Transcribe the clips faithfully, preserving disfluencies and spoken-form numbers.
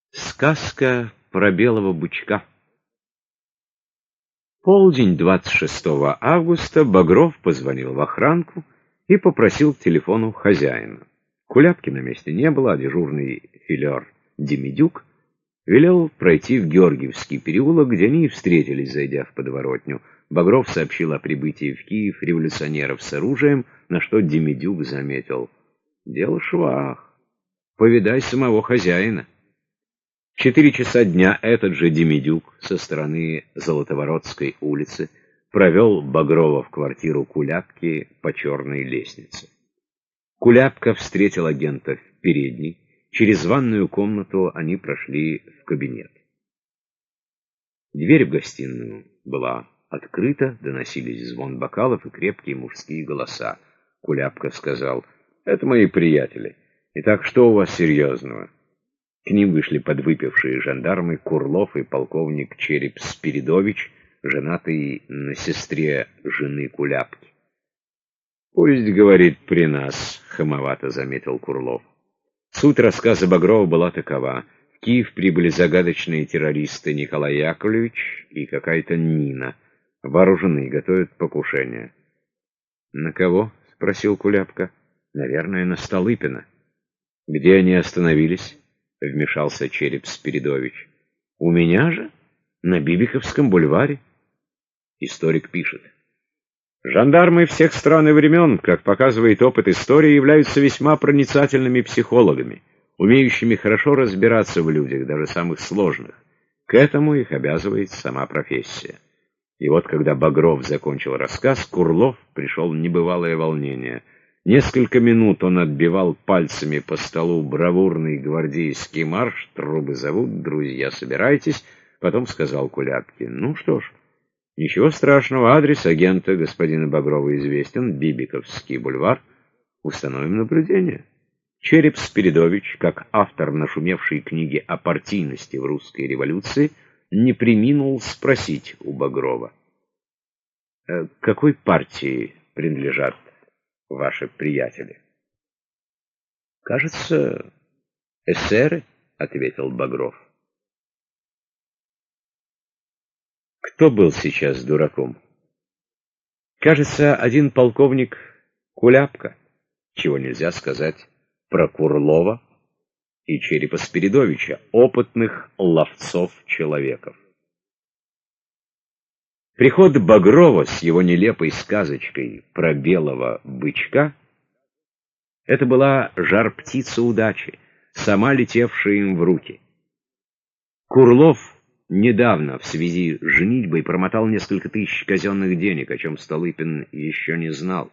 Сказка про белого бычка. Полдень двадцать шестого августа Багров позвонил в охранку и попросил к телефону хозяина. Куляпки на месте не было, а дежурный филер Демидюк велел пройти в Георгиевский переулок, где они и встретились, зайдя в подворотню. Багров сообщил о прибытии в Киев революционеров с оружием, на что Демидюк заметил: «Дело швах, повидай самого хозяина». В четыре часа дня этот же Демидюк со стороны Золотоворотской улицы провел Багрова в квартиру Куляпки по черной лестнице. Куляпка встретил агента в передней. Через ванную комнату они прошли в кабинет. Дверь в гостиную была открыта, доносились звон бокалов и крепкие мужские голоса. Куляпка сказал: «Это мои приятели. Итак, что у вас серьезного?» К ним вышли подвыпившие жандармы Курлов и полковник Череп-Спиридович, женатый на сестре жены Куляпки. «Пусть говорит при нас», — хамовато заметил Курлов. Суть рассказа Багрова была такова. В Киев прибыли загадочные террористы Николай Яковлевич и какая-то Нина. Вооружены, готовят покушение. «На кого?» — спросил Куляпка. «Наверное, на Столыпина». «Где они остановились?» — вмешался Череп-Спиридович. «У меня же? На Бибиковском бульваре». Историк пишет: «Жандармы всех стран и времен, как показывает опыт истории, являются весьма проницательными психологами, умеющими хорошо разбираться в людях, даже самых сложных. К этому их обязывает сама профессия». И вот, когда Багров закончил рассказ, Курлов пришел в небывалое волнение. Несколько минут он отбивал пальцами по столу бравурный гвардейский марш «Трубы зовут, друзья, собирайтесь», потом сказал Куляпке: «Ну что ж, ничего страшного, адрес агента господина Багрова известен, Бибиковский бульвар, установим наблюдение». Череп-Спиридович, как автор нашумевшей книги о партийности в русской революции, не преминул спросить у Багрова: «К какой партии принадлежат ваши приятели?» «Кажется, эсеры», — ответил Багров. Кто был сейчас дураком? Кажется, один полковник Куляпка, чего нельзя сказать про Курлова и Черепа-Спиридовича, опытных ловцов-человеков. Приход Багрова с его нелепой сказочкой про белого бычка — это была жар-птица удачи, сама летевшая им в руки. Курлов недавно в связи с женитьбой промотал несколько тысяч казенных денег, о чем Столыпин еще не знал.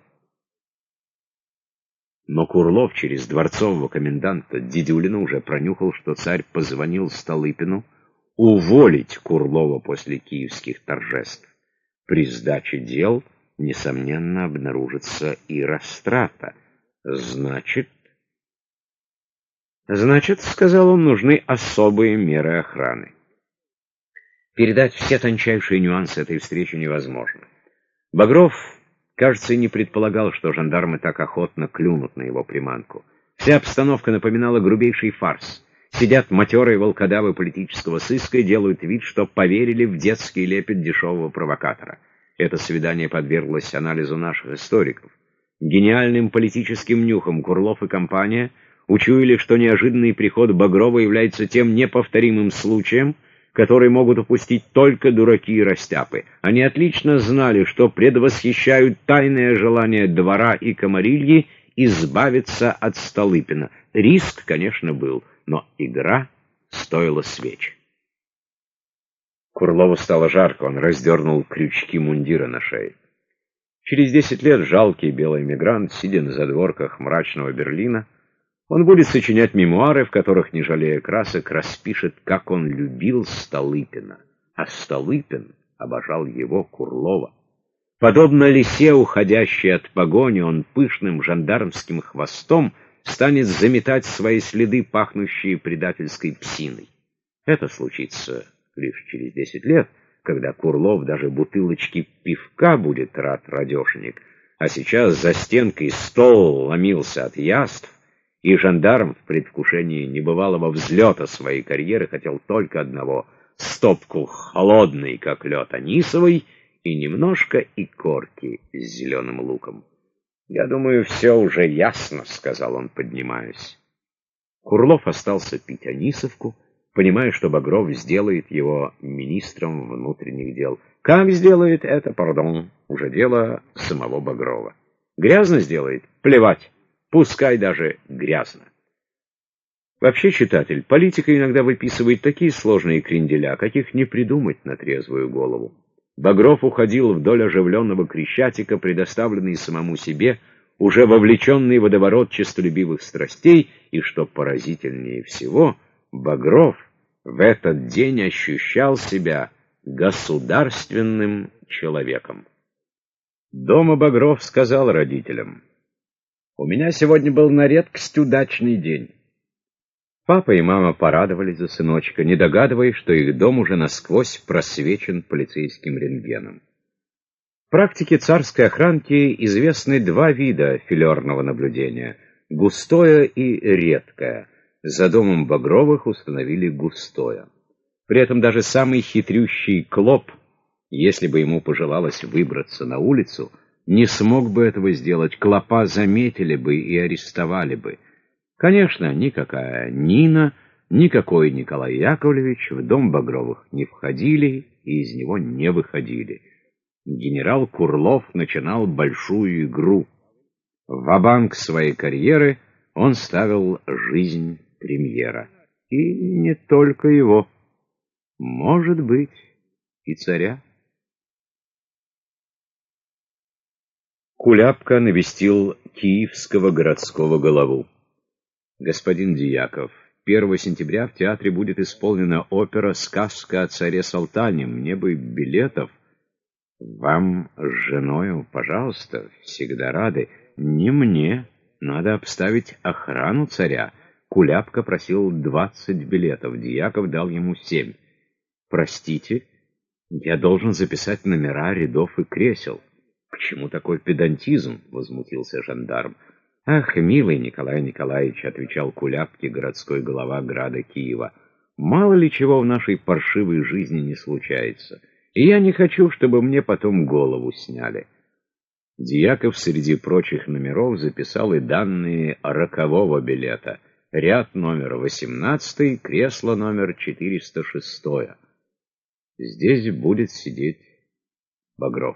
Но Курлов через дворцового коменданта Дидюлина уже пронюхал, что царь позвонил Столыпину уволить Курлова после киевских торжеств. При сдаче дел, несомненно, обнаружится и растрата. Значит... Значит, — сказал он, — нужны особые меры охраны. Передать все тончайшие нюансы этой встречи невозможно. Багров, кажется, и не предполагал, что жандармы так охотно клюнут на его приманку. Вся обстановка напоминала грубейший фарс. Сидят матерые волкодавы политического сыска и делают вид, что поверили в детский лепет дешевого провокатора. Это свидание подверглось анализу наших историков. Гениальным политическим нюхом Курлов и компания учуяли, что неожиданный приход Багрова является тем неповторимым случаем, который могут упустить только дураки и растяпы. Они отлично знали, что предвосхищают тайное желание двора и Комарильи избавиться от Столыпина. Риск, конечно, был, но игра стоила свеч. Курлову стало жарко, он раздернул крючки мундира на шее. Через десять лет жалкий белый эмигрант, сидя на задворках мрачного Берлина, он будет сочинять мемуары, в которых, не жалея красок, распишет, как он любил Столыпина. А Столыпин обожал его, Курлова. Подобно лисе, уходящей от погони, он пышным жандармским хвостом станет заметать свои следы, пахнущие предательской псиной. Это случится лишь через десять лет, когда Курлов даже бутылочки пивка будет рад радешенек, а сейчас за стенкой стол ломился от яств, И жандарм в предвкушении небывалого взлета своей карьеры хотел только одного — стопку холодной, как лед, анисовой и немножко икорки с зеленым луком. «Я думаю, все уже ясно», — сказал он, поднимаясь. Курлов остался пить анисовку, понимая, что Багров сделает его министром внутренних дел. Как сделает это, пардон, уже дело самого Багрова. Грязно сделает? Плевать. Пускай даже грязно. Вообще, читатель, политика иногда выписывает такие сложные кренделя, каких не придумать на трезвую голову. Багров уходил вдоль оживленного Крещатика, предоставленный самому себе, уже вовлеченный в водоворот честолюбивых страстей, и, что поразительнее всего, Багров в этот день ощущал себя государственным человеком. Дома Багров сказал родителям: «У меня сегодня был на редкость удачный день». Папа и мама порадовались за сыночка, не догадываясь, что их дом уже насквозь просвечен полицейским рентгеном. В практике царской охранки известны два вида филерного наблюдения — густое и редкое. За домом Багровых установили густое. При этом даже самый хитрющий клоп, если бы ему пожелалось выбраться на улицу, не смог бы этого сделать, клопа заметили бы и арестовали бы. Конечно, никакая Нина, никакой Николай Яковлевич в дом Багровых не входили и из него не выходили. Генерал Курлов начинал большую игру. Ва-банк своей карьеры он ставил жизнь премьера. И не только его. Может быть, и царя. Куляпка навестил киевского городского голову. «Господин Дьяков, первого сентября в театре будет исполнена опера «Сказка о царе Салтане». Мне бы билетов». «Вам с женою, пожалуйста, всегда рады». «Не мне. Надо обставить охрану царя». Куляпка просил двадцать билетов. Дьяков дал ему семь. «Простите, я должен записать номера рядов и кресел». «К чему такой педантизм?» — возмутился жандарм. «Ах, милый Николай Николаевич», — отвечал Куляпке городской голова града Киева, — «мало ли чего в нашей паршивой жизни не случается, и я не хочу, чтобы мне потом голову сняли». Дьяков среди прочих номеров записал и данные рокового билета. Ряд номер восемнадцатый, кресло номер четыреста шестое. Здесь будет сидеть Багров.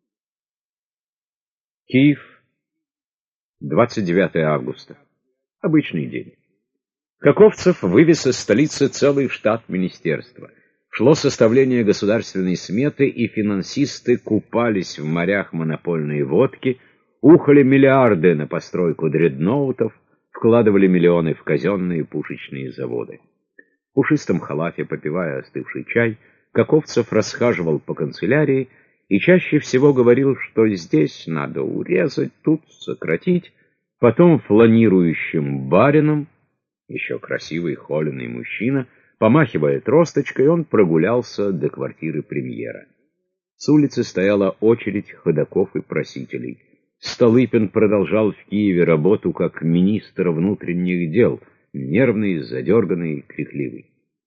Киев, двадцать девятое августа. Обычный день. Каковцев вывез из столицы целый штат министерства. Шло составление государственной сметы, и финансисты купались в морях монопольной водки, ухали миллиарды на постройку дредноутов, вкладывали миллионы в казенные пушечные заводы. В пушистом халате, попивая остывший чай, Каковцев расхаживал по канцелярии и чаще всего говорил, что здесь надо урезать, тут сократить. Потом фланирующим барином, еще красивый холеный мужчина, помахивая тросточкой, он прогулялся до квартиры премьера. С улицы стояла очередь ходоков и просителей. Столыпин продолжал в Киеве работу как министр внутренних дел, нервный, задерганный, крикливый.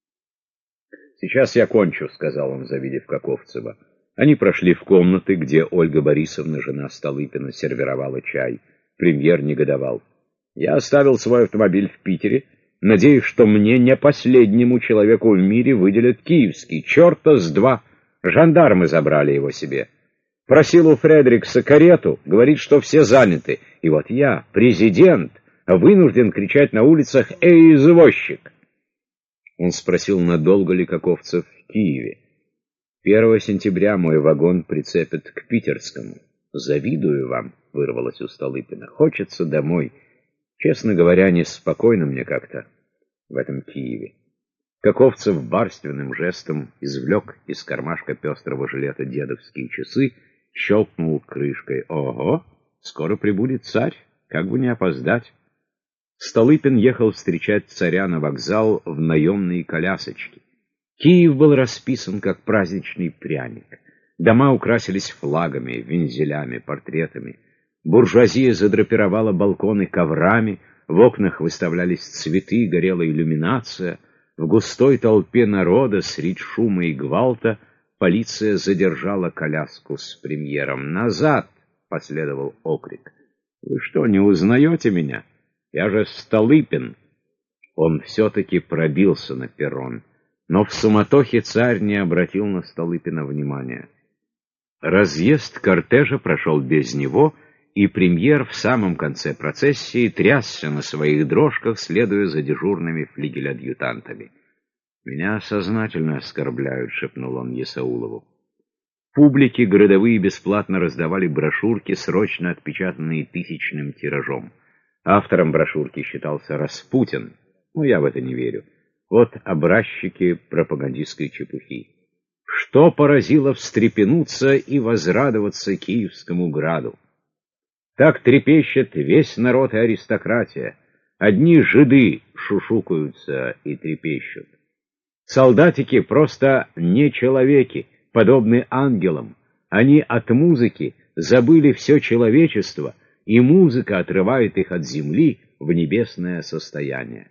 «Сейчас я кончу», — сказал он, завидев Каковцева. Они прошли в комнаты, где Ольга Борисовна, жена Столыпина, сервировала чай. Премьер негодовал. «Я оставил свой автомобиль в Питере, надеюсь, что мне, не последнему человеку в мире, выделят киевский. Черта с два! Жандармы забрали его себе. Просил у Фредрикса карету, говорит, что все заняты. И вот я, президент, вынужден кричать на улицах: «Эй, извозчик!» Он спросил, надолго ли Каковцев в Киеве. «Первого сентября мой вагон прицепят к питерскому». «Завидую вам», — вырвалось у Столыпина. «Хочется домой. Честно говоря, неспокойно мне как-то в этом Киеве». Каковцев барственным жестом извлек из кармашка пестрого жилета дедовские часы, щелкнул крышкой. «Ого! Скоро прибудет царь, как бы не опоздать». Столыпин ехал встречать царя на вокзал в наемные колясочки. Киев был расписан, как праздничный пряник. Дома украсились флагами, вензелями, портретами. Буржуазия задрапировала балконы коврами, В окнах выставлялись цветы, горела иллюминация. В густой толпе народа, средь шума и гвалта, полиция задержала коляску с премьером. «Назад!» — последовал окрик. «Вы что, не узнаете меня? Я же Столыпин!» Он все-таки пробился на перрон, но в суматохе царь не обратил на Столыпина внимания. Разъезд кортежа прошел без него, и премьер в самом конце процессии трясся на своих дрожках, следуя за дежурными флигель-адъютантами. «Меня сознательно оскорбляют», — шепнул он Есаулову. Публике городовые бесплатно раздавали брошюрки, срочно отпечатанные тысячным тиражом. Автором брошюрки считался Распутин, но я в это не верю. Вот образчики пропагандистской чепухи. Что поразило встрепенуться и возрадоваться Киевскому граду? Так трепещет весь народ и аристократия. Одни жиды шушукаются и трепещут. Солдатики просто не человеки, подобны ангелам. Они от музыки забыли все человечество, и музыка отрывает их от земли в небесное состояние.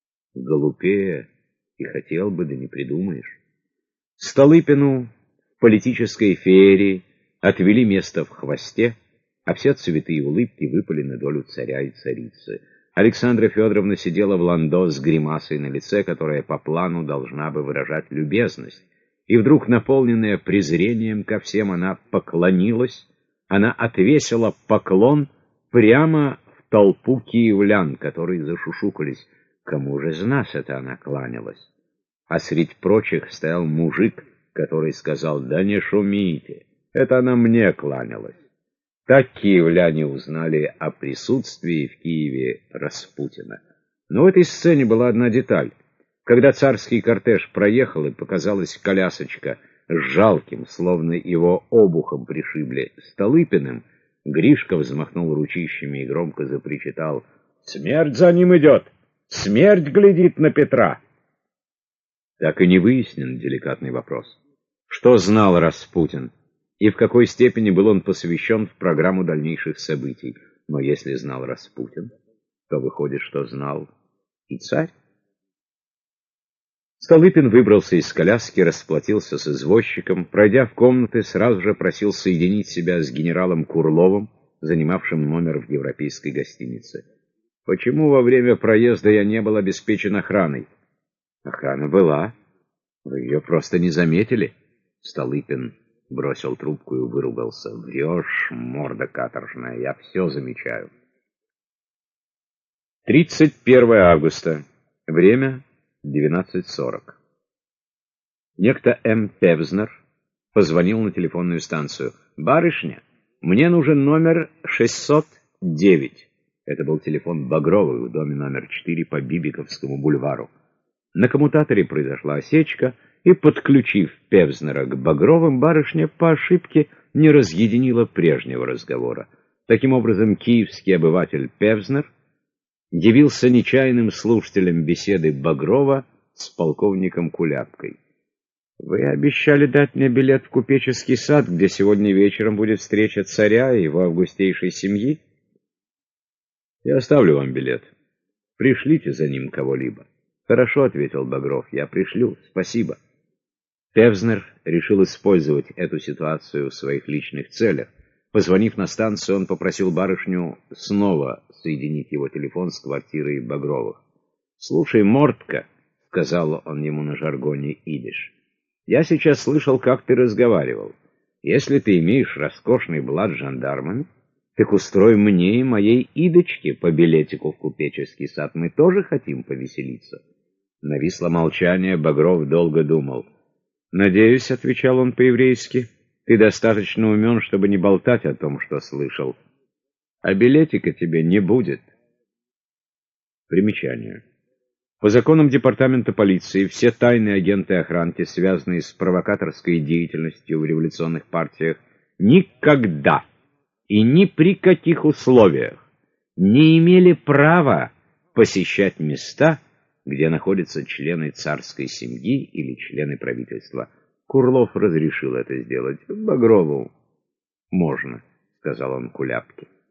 Глупее и хотел бы, да не придумаешь. Столыпину в политической феерии отвели место в хвосте, а все цветы и улыбки выпали на долю царя и царицы. Александра Федоровна сидела в ландо с гримасой на лице, которая по плану должна бы выражать любезность. И вдруг, наполненная презрением ко всем, она поклонилась, она отвесила поклон прямо в толпу киевлян, которые зашушукались. Кому же из нас это она кланялась? А среди прочих стоял мужик, который сказал: «Да не шумите, это она мне кланялась». Так киевляне узнали о присутствии в Киеве Распутина. Но в этой сцене была одна деталь. Когда царский кортеж проехал и показалась колясочка с жалким, словно его обухом пришибли, Столыпиным, Гришка взмахнул ручищами и громко запричитал: «Смерть за ним идет! Смерть глядит на Петра!» Так и не выяснен деликатный вопрос. Что знал Распутин? И в какой степени был он посвящен в программу дальнейших событий? Но если знал Распутин, то выходит, что знал и царь. Столыпин выбрался из коляски, расплатился с извозчиком, пройдя в комнаты, сразу же просил соединить себя с генералом Курловым, занимавшим номер в европейской гостинице. «Почему во время проезда я не был обеспечен охраной?» «Охрана была. Вы ее просто не заметили». Столыпин бросил трубку и выругался. «Врешь, морда каторжная, я все замечаю». тридцать первое августа. Время двенадцать сорок. Некто М. Певзнер позвонил на телефонную станцию. «Барышня, мне нужен номер шестьсот девять». Это был телефон Багровой в доме номер четыре по Бибиковскому бульвару. На коммутаторе произошла осечка, и, подключив Певзнера к Багровым, барышня по ошибке не разъединила прежнего разговора. Таким образом, киевский обыватель Певзнер явился нечаянным слушателем беседы Багрова с полковником Куляпкой. «Вы обещали дать мне билет в купеческий сад, где сегодня вечером будет встреча царя и его августейшей семьи?» «Я оставлю вам билет. Пришлите за ним кого-либо». «Хорошо», — ответил Багров, — «я пришлю. Спасибо». Певзнер решил использовать эту ситуацию в своих личных целях. Позвонив на станцию, он попросил барышню снова соединить его телефон с квартирой Багровых. «Слушай, мордка», — сказал он ему на жаргоне идиш, — «я сейчас слышал, как ты разговаривал. Если ты имеешь роскошный блат с жандармами, так устрой мне и моей идочке по билетику в купеческий сад. Мы тоже хотим повеселиться». Нависло молчание, Багров долго думал. «Надеюсь», — отвечал он по-еврейски, — «ты достаточно умен, чтобы не болтать о том, что слышал. А билетика тебе не будет». Примечание. По законам департамента полиции все тайные агенты охранки, связанные с провокаторской деятельностью в революционных партиях, никогда и ни при каких условиях не имели права посещать места, где находятся члены царской семьи или члены правительства. Курлов разрешил это сделать. «Багрову можно», — сказал он Куляпке.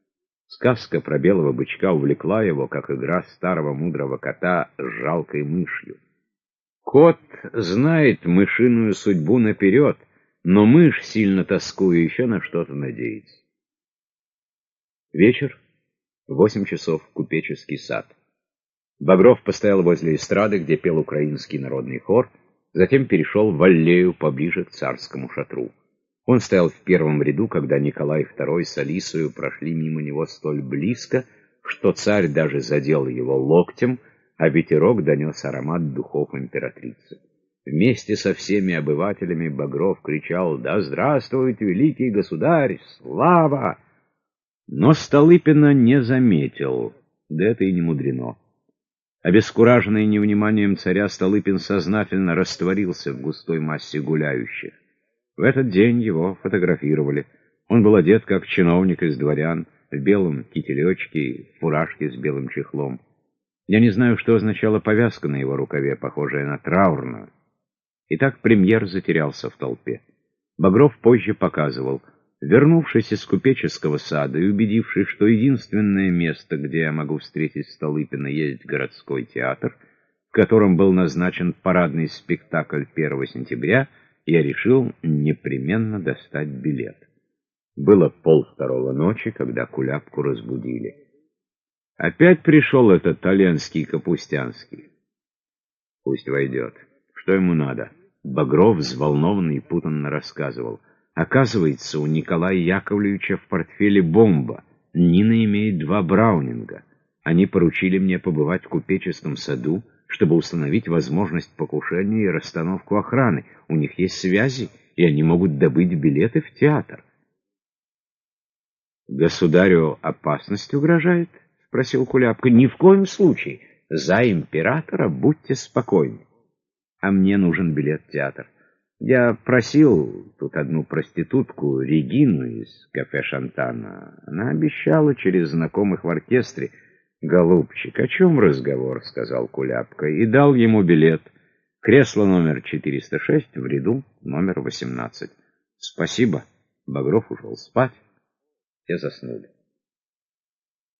Сказка про белого бычка увлекла его, как игра старого мудрого кота с жалкой мышью. Кот знает мышиную судьбу наперед, но мышь, сильно тоскуя, еще на что-то надеется. Вечер, восемь часов, купеческий сад. Багров постоял возле эстрады, где пел украинский народный хор, затем перешел в аллею поближе к царскому шатру. Он стоял в первом ряду, когда Николай второй с Алисою прошли мимо него столь близко, что царь даже задел его локтем, а ветерок донес аромат духов императрицы. Вместе со всеми обывателями Багров кричал: «Да здравствует великий государь! Слава!» Но Столыпина не заметил, да это и не мудрено. Обескураженный невниманием царя, Столыпин сознательно растворился в густой массе гуляющих. В этот день его фотографировали. Он был одет как чиновник из дворян, в белом кителечке и фуражке с белым чехлом. Я не знаю, что означала повязка на его рукаве, похожая на траурную. Итак, премьер затерялся в толпе. Багров позже показывал: вернувшись из купеческого сада и убедившись, что единственное место, где я могу встретить Столыпина, есть городской театр, в котором был назначен парадный спектакль первого сентября, я решил непременно достать билет. Было полвторого ночи, когда Куляпку разбудили. Опять пришел этот Толенский Капустянский. Пусть войдет. Что ему надо? Багров, взволнованный и путанно рассказывал. Оказывается, у Николая Яковлевича в портфеле бомба. Нина имеет два браунинга. Они поручили мне побывать в купеческом саду, чтобы установить возможность покушения и расстановку охраны. У них есть связи, и они могут добыть билеты в театр. «Государю опасность угрожает?» — спросил Куляпка. «Ни в коем случае. За императора будьте спокойны. А мне нужен билет в театр. Я просил тут одну проститутку, Регину из кафе Шантана. Она обещала через знакомых в оркестре». «Голубчик, о чем разговор?» — сказал Куляпка и дал ему билет. Кресло номер четыреста шесть в ряду номер восемнадцать. «Спасибо». Багров ушел спать. Все заснули.